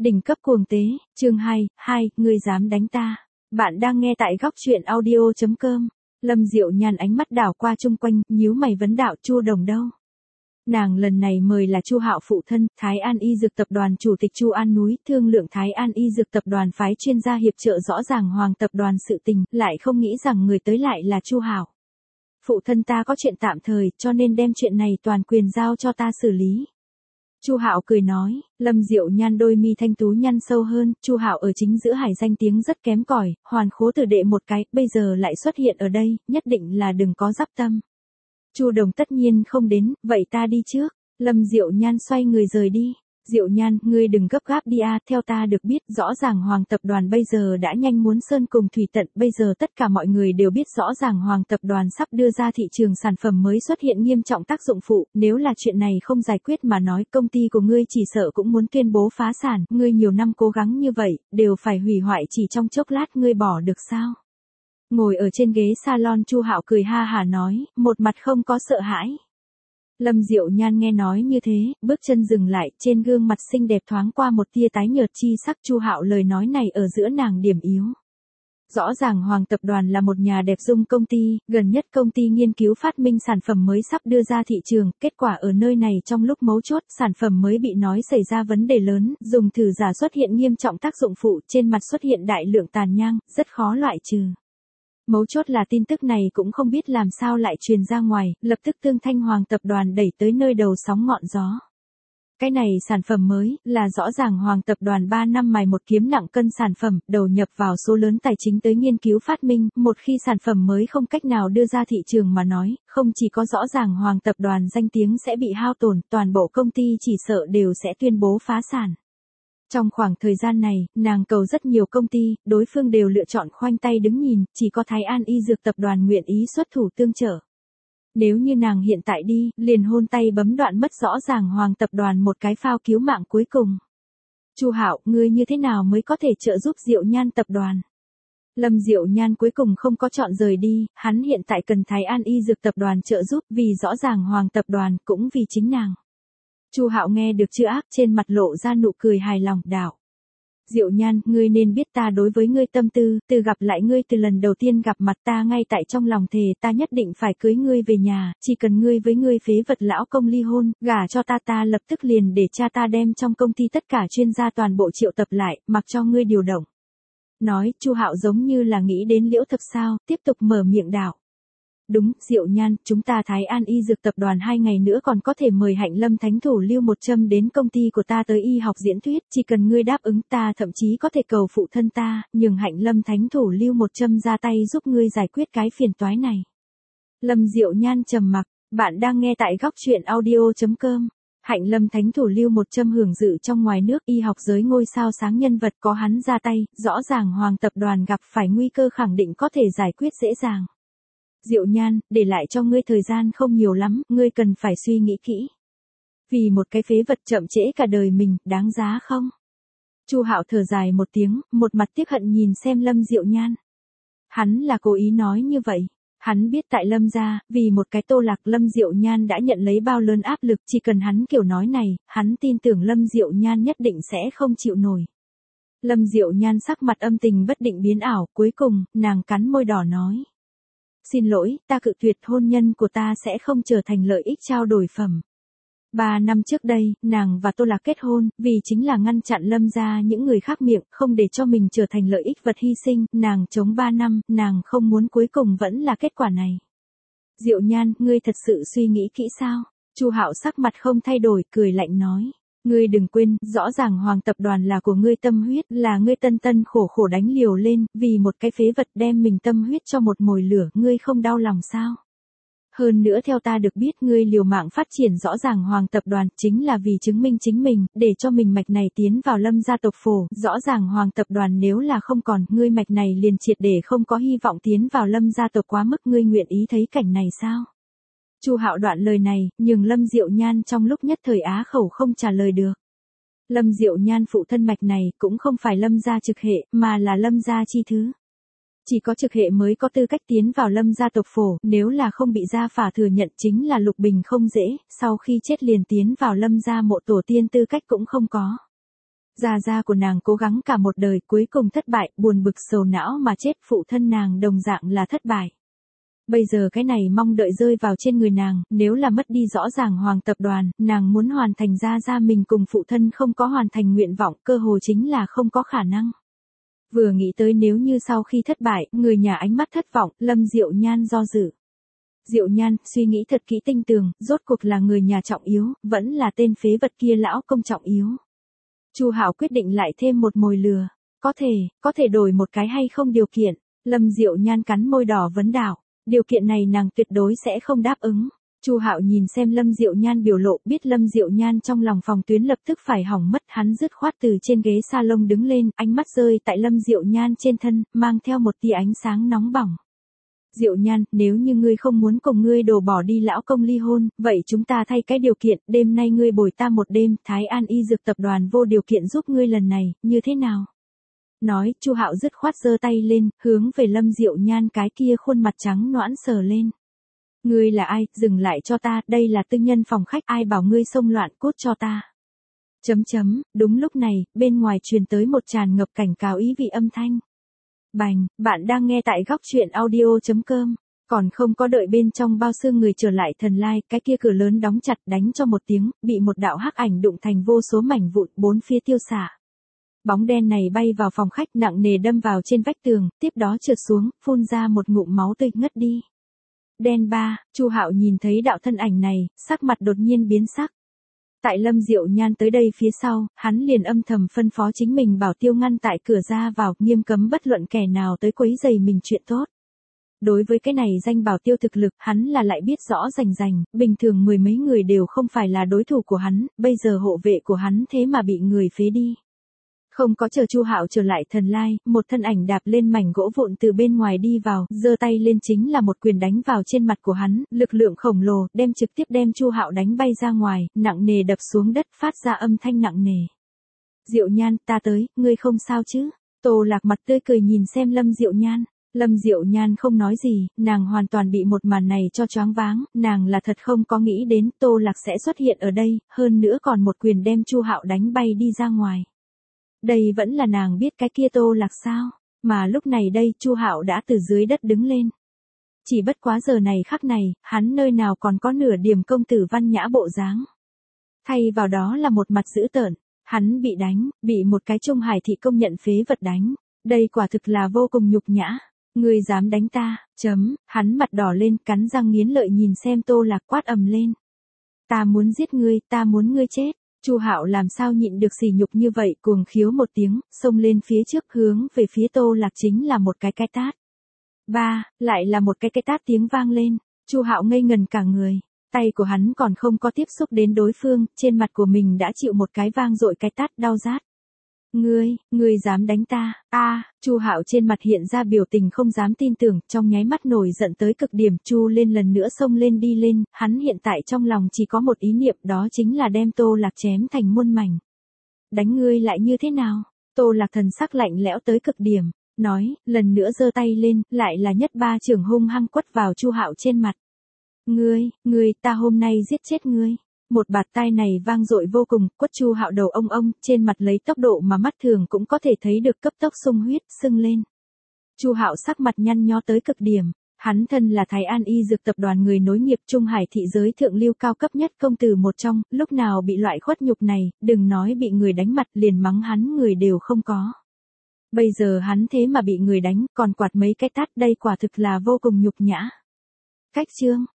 Đỉnh cấp cuồng tế, chương 2, ngươi dám đánh ta. Bạn đang nghe tại góc truyện audio.com. Lâm Diệu Nhan ánh mắt đảo qua chung quanh, nhíu mày vấn đạo Chu Đồng đâu. Nàng lần này mời là Chu Hạo phụ thân, Thái An Y Dược Tập đoàn chủ tịch Chu An Núi, thương lượng Thái An Y Dược Tập đoàn phái chuyên gia hiệp trợ rõ ràng Hoàng tập đoàn sự tình, lại không nghĩ rằng người tới lại là Chu Hạo. Phụ thân ta có chuyện tạm thời, cho nên đem chuyện này toàn quyền giao cho ta xử lý. Chu Hạo cười nói. Lâm Diệu Nhan đôi mi thanh tú nhăn sâu hơn, Chu Hạo ở chính giữa hải danh tiếng rất kém cỏi, hoàn khố tử đệ một cái, bây giờ lại xuất hiện ở đây, nhất định là đừng có dắp tâm. Chu Đồng tất nhiên không đến, vậy ta đi trước. Lâm Diệu Nhan xoay người rời đi. Diệu Nhan, ngươi đừng gấp gáp đi a, theo ta được biết, rõ ràng Hoàng tập đoàn bây giờ đã nhanh muốn sơn cùng thủy tận, bây giờ tất cả mọi người đều biết rõ ràng Hoàng tập đoàn sắp đưa ra thị trường sản phẩm mới xuất hiện nghiêm trọng tác dụng phụ, nếu là chuyện này không giải quyết mà nói, công ty của ngươi chỉ sợ cũng muốn tuyên bố phá sản, ngươi nhiều năm cố gắng như vậy, đều phải hủy hoại chỉ trong chốc lát, ngươi bỏ được sao? Ngồi ở trên ghế salon, Chu Hạo cười ha hả nói, một mặt không có sợ hãi. Lâm Diệu Nhan nghe nói như thế, bước chân dừng lại, trên gương mặt xinh đẹp thoáng qua một tia tái nhợt chi sắc. Chu Hạo lời nói này ở giữa nàng điểm yếu. Rõ ràng Hoàng tập đoàn là một nhà đẹp dung công ty, gần nhất công ty nghiên cứu phát minh sản phẩm mới sắp đưa ra thị trường, kết quả ở nơi này trong lúc mấu chốt, sản phẩm mới bị nói xảy ra vấn đề lớn, dùng thử giả xuất hiện nghiêm trọng tác dụng phụ, trên mặt xuất hiện đại lượng tàn nhang, rất khó loại trừ. Mấu chốt là tin tức này cũng không biết làm sao lại truyền ra ngoài, lập tức Tương Thanh Hoàng tập đoàn đẩy tới nơi đầu sóng ngọn gió. Cái này sản phẩm mới, là rõ ràng Hoàng tập đoàn 3 năm mài một kiếm nặng cân sản phẩm, đầu nhập vào số lớn tài chính tới nghiên cứu phát minh, một khi sản phẩm mới không cách nào đưa ra thị trường mà nói, không chỉ có rõ ràng Hoàng tập đoàn danh tiếng sẽ bị hao tổn, toàn bộ công ty chỉ sợ đều sẽ tuyên bố phá sản. Trong khoảng thời gian này, nàng cầu rất nhiều công ty, đối phương đều lựa chọn khoanh tay đứng nhìn, chỉ có Thái An Y Dược Tập đoàn nguyện ý xuất thủ tương trợ. Nếu như nàng hiện tại đi, liền hôn tay bấm đoạn mất rõ ràng Hoàng tập đoàn một cái phao cứu mạng cuối cùng. Chu Hạo, ngươi như thế nào mới có thể trợ giúp Diệu Nhan tập đoàn? Lâm Diệu Nhan cuối cùng không có chọn rời đi, hắn hiện tại cần Thái An Y Dược Tập đoàn trợ giúp, vì rõ ràng Hoàng tập đoàn, cũng vì chính nàng. Chu Hạo nghe được chữ ác, trên mặt lộ ra nụ cười hài lòng, đạo. Diệu Nhan, ngươi nên biết ta đối với ngươi tâm tư, từ gặp lại ngươi từ lần đầu tiên gặp mặt ta ngay tại trong lòng thề ta nhất định phải cưới ngươi về nhà, chỉ cần ngươi với ngươi phế vật lão công ly hôn, gả cho ta lập tức liền để cha ta đem trong công ty tất cả chuyên gia toàn bộ triệu tập lại, mặc cho ngươi điều động. Nói, Chu Hạo giống như là nghĩ đến Liễu Thập sao, tiếp tục mở miệng đạo. Đúng, Diệu Nhan, chúng ta Thái An Y Dược Tập đoàn 2 ngày nữa còn có thể mời Hạnh Lâm Thánh Thủ Lưu một châm đến công ty của ta tới y học diễn thuyết, chỉ cần ngươi đáp ứng ta thậm chí có thể cầu phụ thân ta, nhường Hạnh Lâm Thánh Thủ Lưu một châm ra tay giúp ngươi giải quyết cái phiền toái này. Lâm Diệu Nhan trầm mặc, bạn đang nghe tại góc truyện audio.com. Hạnh Lâm Thánh Thủ Lưu một châm hưởng dự trong ngoài nước y học giới ngôi sao sáng nhân vật có hắn ra tay, rõ ràng Hoàng tập đoàn gặp phải nguy cơ khẳng định có thể giải quyết dễ dàng. Diệu Nhan, để lại cho ngươi thời gian không nhiều lắm, ngươi cần phải suy nghĩ kỹ. Vì một cái phế vật chậm trễ cả đời mình, đáng giá không? Chu Hạo thở dài một tiếng, một mặt tiếc hận nhìn xem Lâm Diệu Nhan. Hắn là cố ý nói như vậy. Hắn biết tại Lâm gia, vì một cái Tô Lạc Lâm Diệu Nhan đã nhận lấy bao lớn áp lực, chỉ cần hắn kiểu nói này, hắn tin tưởng Lâm Diệu Nhan nhất định sẽ không chịu nổi. Lâm Diệu Nhan sắc mặt âm tình bất định biến ảo, cuối cùng, nàng cắn môi đỏ nói. Xin lỗi, ta cự tuyệt, hôn nhân của ta sẽ không trở thành lợi ích trao đổi phẩm. 3 năm trước đây, nàng và Tô Lạc kết hôn, vì chính là ngăn chặn Lâm gia những người khác miệng, không để cho mình trở thành lợi ích vật hy sinh, nàng chống 3 năm, nàng không muốn cuối cùng vẫn là kết quả này. Diệu Nhan, ngươi thật sự suy nghĩ kỹ sao? Chu Hạo sắc mặt không thay đổi, cười lạnh nói. Ngươi đừng quên, rõ ràng Hoàng tập đoàn là của ngươi tâm huyết, là ngươi tân khổ khổ đánh liều lên, vì một cái phế vật đem mình tâm huyết cho một mồi lửa, ngươi không đau lòng sao? Hơn nữa theo ta được biết ngươi liều mạng phát triển rõ ràng Hoàng tập đoàn chính là vì chứng minh chính mình, để cho mình mạch này tiến vào Lâm gia tộc phổ, rõ ràng Hoàng tập đoàn nếu là không còn, ngươi mạch này liền triệt để không có hy vọng tiến vào Lâm gia tộc quá mức, ngươi nguyện ý thấy cảnh này sao? Chu Hạo đoạn lời này, nhưng Lâm Diệu Nhan trong lúc nhất thời á khẩu không trả lời được. Lâm Diệu Nhan phụ thân mạch này cũng không phải Lâm gia trực hệ, mà là Lâm gia chi thứ. Chỉ có trực hệ mới có tư cách tiến vào Lâm gia tộc phổ, nếu là không bị gia phả thừa nhận chính là lục bình không dễ, sau khi chết liền tiến vào Lâm gia mộ tổ tiên tư cách cũng không có. Gia gia của nàng cố gắng cả một đời cuối cùng thất bại, buồn bực sầu não mà chết, phụ thân nàng đồng dạng là thất bại. Bây giờ cái này mong đợi rơi vào trên người nàng, nếu là mất đi rõ ràng Hoàng tập đoàn, nàng muốn hoàn thành gia gia mình cùng phụ thân không có hoàn thành nguyện vọng, cơ hồ chính là không có khả năng. Vừa nghĩ tới nếu như sau khi thất bại, người nhà ánh mắt thất vọng, Lâm Diệu Nhan do dự. Diệu Nhan, suy nghĩ thật kỹ tinh tường, rốt cuộc là người nhà trọng yếu, vẫn là tên phế vật kia lão công trọng yếu. Chu Hạo quyết định lại thêm một mồi lừa, có thể đổi một cái hay không điều kiện. Lâm Diệu Nhan cắn môi đỏ vấn đạo, điều kiện này nàng tuyệt đối sẽ không đáp ứng. Chu Hạo nhìn xem Lâm Diệu Nhan biểu lộ, biết Lâm Diệu Nhan trong lòng phòng tuyến lập tức phải hỏng mất, hắn dứt khoát từ trên ghế salon đứng lên, ánh mắt rơi tại Lâm Diệu Nhan trên thân, mang theo một tia ánh sáng nóng bỏng. Diệu Nhan, nếu như ngươi không muốn cùng ngươi đổ bỏ đi lão công ly hôn, vậy chúng ta thay cái điều kiện, đêm nay ngươi bồi ta một đêm, Thái An Y Dược tập đoàn vô điều kiện giúp ngươi lần này, như thế nào? Nói, Chu Hạo dứt khoát giơ tay lên, hướng về Lâm Diệu Nhan cái kia khuôn mặt trắng nõn sờ lên. Ngươi là ai, dừng lại cho ta, đây là tư nhân phòng khách, ai bảo ngươi xông loạn, cút cho ta. Đúng lúc này, bên ngoài truyền tới một tràn ngập cảnh cáo ý vị âm thanh. Bành, bạn đang nghe tại góc truyện audio.com, còn không có đợi bên trong bao xương người trở lại thần lai, cái kia cửa lớn đóng chặt đánh cho một tiếng, bị một đạo hắc ảnh đụng thành vô số mảnh vụn, bốn phía tiêu xả. Bóng đen này bay vào phòng khách nặng nề đâm vào trên vách tường, tiếp đó trượt xuống, phun ra một ngụm máu tươi ngất đi. Đen ba, Chu Hạo nhìn thấy đạo thân ảnh này, sắc mặt đột nhiên biến sắc. Tại Lâm Diệu Nhan tới đây phía sau, hắn liền âm thầm phân phó chính mình bảo tiêu ngăn tại cửa ra vào, nghiêm cấm bất luận kẻ nào tới quấy rầy mình chuyện tốt. Đối với cái này danh bảo tiêu thực lực, hắn là lại biết rõ rành, bình thường mười mấy người đều không phải là đối thủ của hắn, bây giờ hộ vệ của hắn thế mà bị người phế đi. Không có chờ Chu Hạo trở lại thần lai, một thân ảnh đạp lên mảnh gỗ vụn từ bên ngoài đi vào, giơ tay lên chính là một quyền đánh vào trên mặt của hắn, lực lượng khổng lồ, trực tiếp đem Chu Hạo đánh bay ra ngoài, nặng nề đập xuống đất, phát ra âm thanh nặng nề. Diệu Nhan, ta tới, ngươi không sao chứ? Tô Lạc mặt tươi cười nhìn xem Lâm Diệu Nhan. Lâm Diệu Nhan không nói gì, nàng hoàn toàn bị một màn này cho choáng váng, nàng là thật không có nghĩ đến Tô Lạc sẽ xuất hiện ở đây, hơn nữa còn một quyền đem Chu Hạo đánh bay đi ra ngoài. Đây vẫn là nàng biết cái kia Tô Lạc sao, mà lúc này đây Chu Hạo đã từ dưới đất đứng lên. Chỉ bất quá giờ này khắc này, hắn nơi nào còn có nửa điểm công tử văn nhã bộ dáng. Thay vào đó là một mặt dữ tợn, hắn bị đánh, bị một cái Trung Hải thị công nhận phế vật đánh, đây quả thực là vô cùng nhục nhã. Ngươi dám đánh ta, hắn mặt đỏ lên, cắn răng nghiến lợi nhìn xem Tô Lạc quát ầm lên. Ta muốn giết ngươi, ta muốn ngươi chết. Chu Hạo làm sao nhịn được sỉ nhục như vậy, cuồng khiếu một tiếng, xông lên phía trước hướng về phía Tô Lạc chính là một cái tát. Lại là một cái tát tiếng vang lên, Chu Hạo ngây ngần cả người, tay của hắn còn không có tiếp xúc đến đối phương, trên mặt của mình đã chịu một cái vang dội cái tát đau rát. Ngươi dám đánh ta? Chu Hạo trên mặt hiện ra biểu tình không dám tin tưởng, trong nháy mắt nổi giận tới cực điểm, chu lên lần nữa xông lên đi lên, hắn hiện tại trong lòng chỉ có một ý niệm, đó chính là đem Tô Lạc chém thành muôn mảnh. Đánh ngươi lại như thế nào? Tô Lạc thần sắc lạnh lẽo tới cực điểm, nói, lần nữa giơ tay lên, lại là nhất ba chưởng hung hăng quất vào Chu Hạo trên mặt. Ngươi, ta hôm nay giết chết ngươi. Một bạt tai này vang dội vô cùng, quất Chu Hạo đầu ông, trên mặt lấy tốc độ mà mắt thường cũng có thể thấy được cấp tốc sung huyết, sưng lên. Chu Hạo sắc mặt nhăn nhó tới cực điểm, hắn thân là Thái An Y Dược tập đoàn người nối nghiệp Trung Hải thị giới thượng lưu cao cấp nhất công tử một trong, lúc nào bị loại khuất nhục này, đừng nói bị người đánh mặt, liền mắng hắn người đều không có. Bây giờ hắn thế mà bị người đánh, còn quạt mấy cái tát, đây quả thực là vô cùng nhục nhã. Cách chương